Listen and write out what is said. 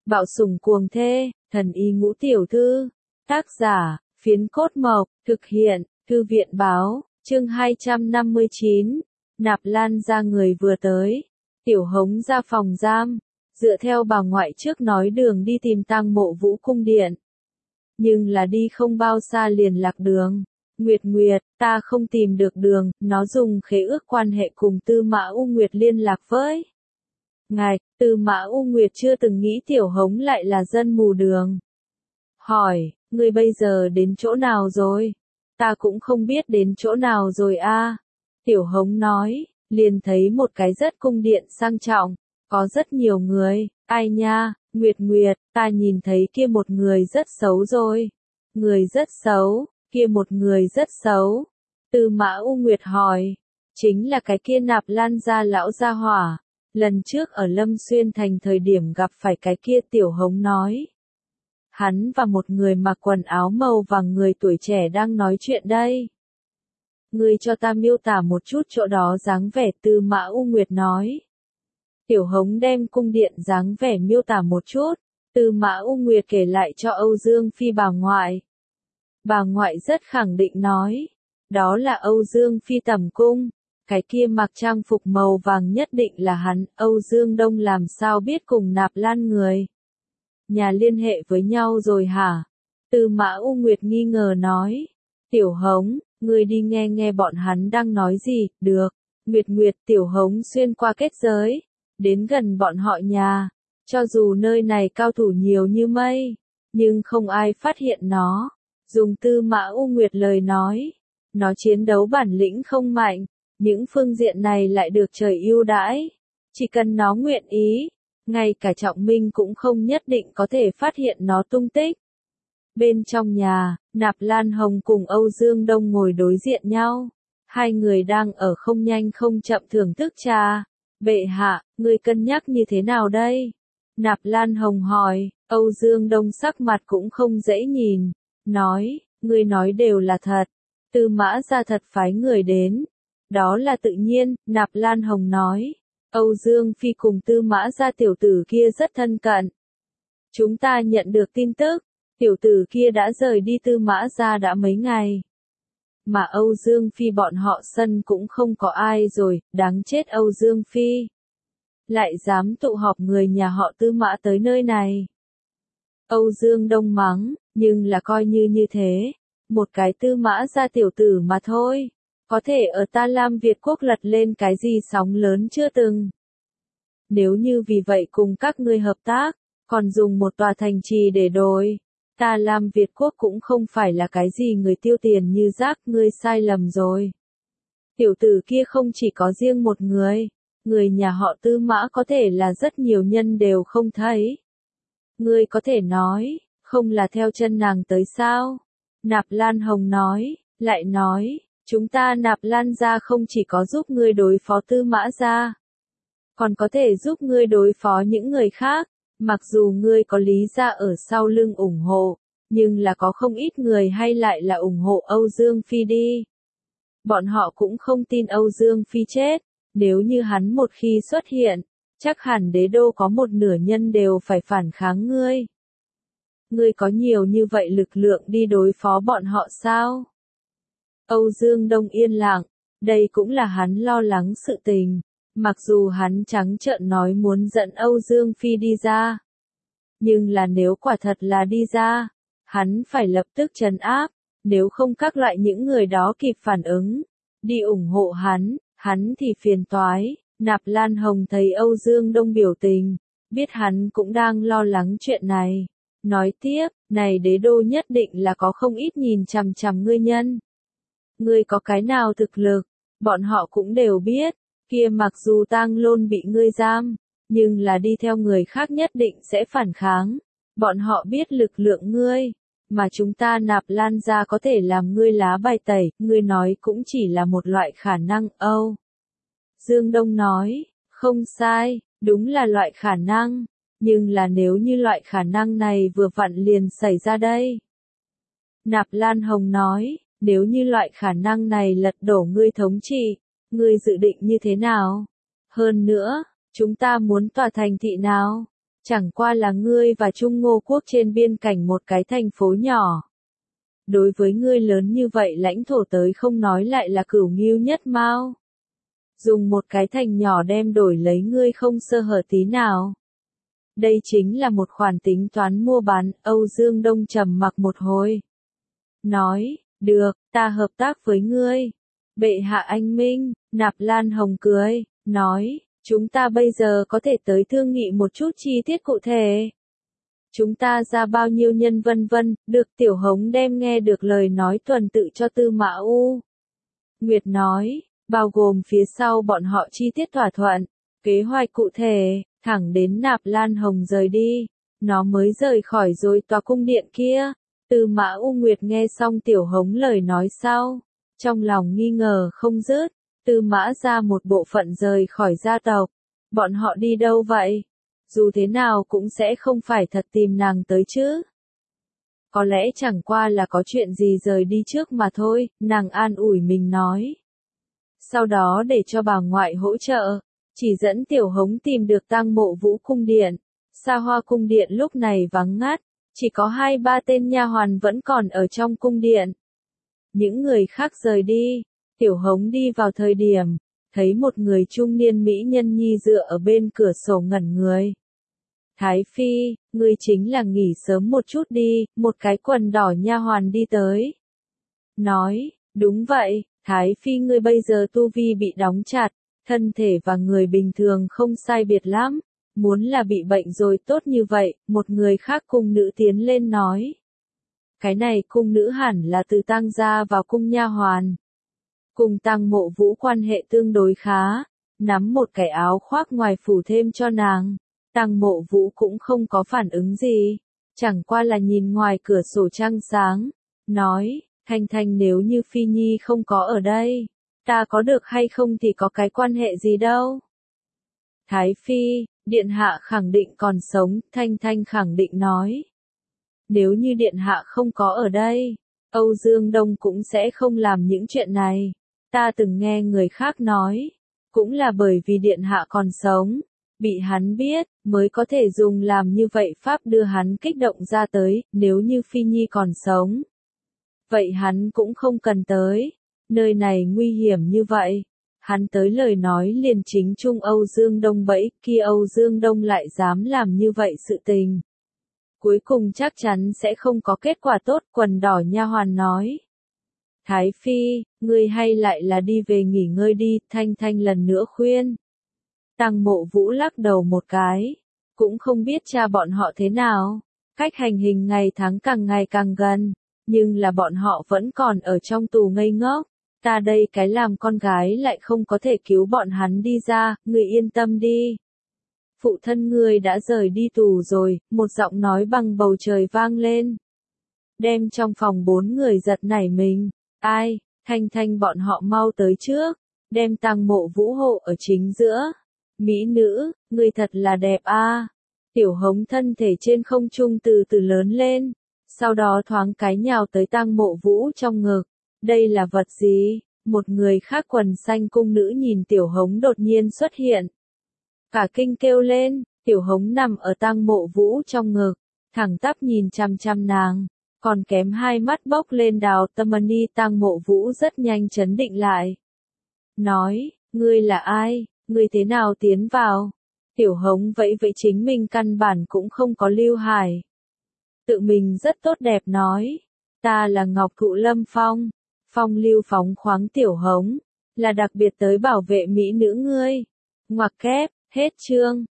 Bạo sủng cuồng thê, thần y ngũ tiểu thư. Tác giả, Phiến Cốt Mộc, thực hiện, Thư viện báo, chương 259. Nạp Lan ra người vừa tới. Tiểu Hống ra phòng giam, dựa theo bà ngoại trước nói đường đi tìm tang mộ Vũ cung điện. Nhưng là đi không bao xa liền lạc đường. Nguyệt Nguyệt, ta không tìm được đường, nó dùng khế ước quan hệ cùng Tư Mã U Nguyệt liên lạc với ngài. Tư Mã U Nguyệt chưa từng nghĩ Tiểu Hống lại là dân mù đường. Hỏi, ngươi bây giờ đến chỗ nào rồi? Ta cũng không biết đến chỗ nào rồi a. Tiểu Hống nói, liền thấy một cái rất cung điện sang trọng, có rất nhiều người. Ai nha, Nguyệt Nguyệt, ta nhìn thấy kia một người rất xấu rồi. Người rất xấu, kia một người rất xấu. Tư Mã U Nguyệt hỏi, chính là cái kia Nạp Lan gia lão gia hỏa. Lần trước ở Lâm Xuyên thành thời điểm gặp phải cái kia. Tiểu Hống nói. Hắn và một người mặc quần áo màu vàng người tuổi trẻ đang nói chuyện đây. Ngươi cho ta miêu tả một chút chỗ đó dáng vẻ. Tư Mã U Nguyệt nói. Tiểu Hống đem cung điện dáng vẻ miêu tả một chút. Tư Mã U Nguyệt kể lại cho Âu Dương Phi bà ngoại. Bà ngoại rất khẳng định nói. Đó là Âu Dương Phi tẩm cung. Cái kia mặc trang phục màu vàng nhất định là hắn. Âu Dương Đông làm sao biết cùng Nạp Lan người nhà liên hệ với nhau rồi hả? Tư Mã U Nguyệt nghi ngờ nói. Tiểu Hống, ngươi đi nghe nghe bọn hắn đang nói gì. Được. Nguyệt Nguyệt. Tiểu Hống xuyên qua kết giới, đến gần bọn họ nhà. Cho dù nơi này cao thủ nhiều như mây, nhưng không ai phát hiện nó. Dùng Tư Mã U Nguyệt lời nói, nó chiến đấu bản lĩnh không mạnh, những phương diện này lại được trời ưu đãi. Chỉ cần nó nguyện ý, ngay cả Trọng Minh cũng không nhất định có thể phát hiện nó tung tích. Bên trong nhà, Nạp Lan Hồng cùng Âu Dương Đông ngồi đối diện nhau. Hai người đang ở không nhanh không chậm thưởng thức trà. Bệ hạ, ngươi cân nhắc như thế nào đây? Nạp Lan Hồng hỏi. Âu Dương Đông sắc mặt cũng không dễ nhìn. Nói, ngươi nói đều là thật. Tư Mã gia thật phái người đến. Đó là tự nhiên, Nạp Lan Hồng nói. Âu Dương Phi cùng Tư Mã gia tiểu tử kia rất thân cận. Chúng ta nhận được tin tức, tiểu tử kia đã rời đi Tư Mã gia đã mấy ngày. Mà Âu Dương Phi bọn họ sân cũng không có ai rồi, đáng chết Âu Dương Phi. Lại dám tụ họp người nhà họ Tư Mã tới nơi này. Âu Dương Đông mắng, nhưng là coi như thế. Một cái Tư Mã gia tiểu tử mà thôi. Có thể ở Ta Lam Việt quốc lật lên cái gì sóng lớn chưa từng. Nếu như vì vậy cùng các ngươi hợp tác, còn dùng một tòa thành trì để đổi. Ta Lam Việt quốc cũng không phải là cái gì người tiêu tiền như rác. Ngươi sai lầm rồi. Tiểu tử kia không chỉ có riêng một người. Người nhà họ Tư Mã có thể là rất nhiều nhân đều không thấy. Ngươi có thể nói, không là theo chân nàng tới sao? Nạp Lan Hồng nói, lại nói, chúng ta Nạp Lan gia không chỉ có giúp ngươi đối phó Tư Mã gia, còn có thể giúp ngươi đối phó những người khác. Mặc dù ngươi có Lý gia ở sau lưng ủng hộ, nhưng là có không ít người hay lại là ủng hộ Âu Dương Phi đi. Bọn họ cũng không tin Âu Dương Phi chết. Nếu như hắn một khi xuất hiện, chắc hẳn đế đô có một nửa nhân đều phải phản kháng ngươi. Ngươi có nhiều như vậy lực lượng đi đối phó bọn họ sao? Âu Dương Đông yên lặng, đây cũng là hắn lo lắng sự tình. Mặc dù hắn trắng trợn nói muốn dẫn Âu Dương Phi đi ra. Nhưng là nếu quả thật là đi ra, hắn phải lập tức trấn áp, nếu không các loại những người đó kịp phản ứng, đi ủng hộ hắn thì phiền toái. Nạp Lan Hồng thấy Âu Dương Đông biểu tình, biết hắn cũng đang lo lắng chuyện này. Nói tiếp, này đế đô nhất định là có không ít nhìn chằm chằm ngươi nhân. Ngươi có cái nào thực lực, bọn họ cũng đều biết, kia mặc dù Tang Lôn bị ngươi giam, nhưng là đi theo người khác nhất định sẽ phản kháng. Bọn họ biết lực lượng ngươi, mà chúng ta Nạp Lan gia có thể làm ngươi lá bài tẩy, ngươi nói cũng chỉ là một loại khả năng. Âu Dương Đông nói, không sai, đúng là loại khả năng, nhưng là nếu như loại khả năng này vừa vặn liền xảy ra đây. Nạp Lan Hồng nói, nếu như loại khả năng này lật đổ ngươi thống trị, ngươi dự định như thế nào? Hơn nữa, chúng ta muốn tòa thành thị nào? Chẳng qua là ngươi và Trung Ngô quốc trên biên cảnh một cái thành phố nhỏ. Đối với ngươi lớn như vậy lãnh thổ tới không nói lại là cửu ngưu nhất mao. Dùng một cái thành nhỏ đem đổi lấy ngươi không sơ hở tí nào. Đây chính là một khoản tính toán mua bán. Âu Dương Đông trầm mặc một hồi. Nói, được, ta hợp tác với ngươi. Bệ hạ anh minh. Nạp Lan Hồng cười, nói, chúng ta bây giờ có thể tới thương nghị một chút chi tiết cụ thể. Chúng ta ra bao nhiêu nhân vân vân, được Tiểu Hống đem nghe được lời nói tuần tự cho Tư Mã U. Nguyệt nói, bao gồm phía sau bọn họ chi tiết thỏa thuận, kế hoạch cụ thể, thẳng đến Nạp Lan Hồng rời đi, nó mới rời khỏi rồi tòa cung điện kia. Tư Mã U Nguyệt nghe xong Tiểu Hống lời nói sau, trong lòng nghi ngờ không dứt. Tư Mã ra một bộ phận rời khỏi gia tộc, bọn họ đi đâu vậy? Dù thế nào cũng sẽ không phải thật tìm nàng tới chứ. Có lẽ chẳng qua là có chuyện gì rời đi trước mà thôi, nàng an ủi mình nói. Sau đó để cho bà ngoại hỗ trợ, chỉ dẫn Tiểu Hống tìm được Tang Mộ Vũ cung điện. Sa Hoa cung điện lúc này vắng ngắt, chỉ có 2-3 tên nha hoàn vẫn còn ở trong cung điện. Những người khác rời đi, Tiểu Hống đi vào thời điểm, thấy một người trung niên mỹ nhân nhi dựa ở bên cửa sổ ngẩn người. Thái Phi, ngươi chính là nghỉ sớm một chút đi, một cái quần đỏ nha hoàn đi tới. Nói, đúng vậy, Thái Phi ngươi bây giờ tu vi bị đóng chặt, thân thể và người bình thường không sai biệt lắm, muốn là bị bệnh rồi tốt như vậy, một người khác cung nữ tiến lên nói. Cái này cung nữ hẳn là từ Tang gia vào cung nha hoàn. Cùng Tang Mộ Vũ quan hệ tương đối khá, nắm một cái áo khoác ngoài phủ thêm cho nàng. Tang Mộ Vũ cũng không có phản ứng gì, chẳng qua là nhìn ngoài cửa sổ trăng sáng, nói, Thanh Thanh nếu như Phi Nhi không có ở đây, ta có được hay không thì có cái quan hệ gì đâu. Thái Phi, Điện Hạ khẳng định còn sống, Thanh Thanh khẳng định nói. Nếu như Điện Hạ không có ở đây, Âu Dương Đông cũng sẽ không làm những chuyện này. Ta từng nghe người khác nói, cũng là bởi vì Điện Hạ còn sống, bị hắn biết, mới có thể dùng làm như vậy pháp đưa hắn kích động ra tới, nếu như Phi Nhi còn sống. Vậy hắn cũng không cần tới, nơi này nguy hiểm như vậy. Hắn tới lời nói liền chính trung Âu Dương Đông bẫy, kia Âu Dương Đông lại dám làm như vậy sự tình. Cuối cùng chắc chắn sẽ không có kết quả tốt, quần đỏ nha hoàn nói. Thái Phi, ngươi hay lại là đi về nghỉ ngơi đi, Thanh Thanh lần nữa khuyên. Tang Mộ Vũ lắc đầu một cái, cũng không biết cha bọn họ thế nào, cách hành hình ngày tháng càng ngày càng gần, nhưng là bọn họ vẫn còn ở trong tù ngây ngốc, ta đây cái làm con gái lại không có thể cứu bọn hắn đi ra, ngươi yên tâm đi. Phụ thân ngươi đã rời đi tù rồi, một giọng nói bằng bầu trời vang lên. Đem trong phòng 4 người giật nảy mình, ai, Thanh Thanh bọn họ mau tới trước, đem Tang Mộ Vũ hộ ở chính giữa. Mỹ nữ, ngươi thật là đẹp a. Tiểu Hống thân thể trên không trung từ từ lớn lên, sau đó thoáng cái nhào tới Tang Mộ Vũ trong ngực. Đây là vật gì? Một người khác quần xanh cung nữ nhìn Tiểu Hống đột nhiên xuất hiện. Cả kinh kêu lên, Tiểu Hống nằm ở Tang Mộ Vũ trong ngực, thẳng tắp nhìn chằm chằm nàng, còn kém hai mắt bốc lên đào tâm ni. Tang Mộ Vũ rất nhanh chấn định lại. Nói, ngươi là ai? Ngươi thế nào tiến vào? Tiểu Hống vẫy vẫy chính mình căn bản cũng không có lưu hải. Tự mình rất tốt đẹp nói. Ta là Ngọc Thụ Lâm Phong. Phong lưu phóng khoáng Tiểu Hống. Là đặc biệt tới bảo vệ mỹ nữ ngươi. Ngoặc kép, hết chương.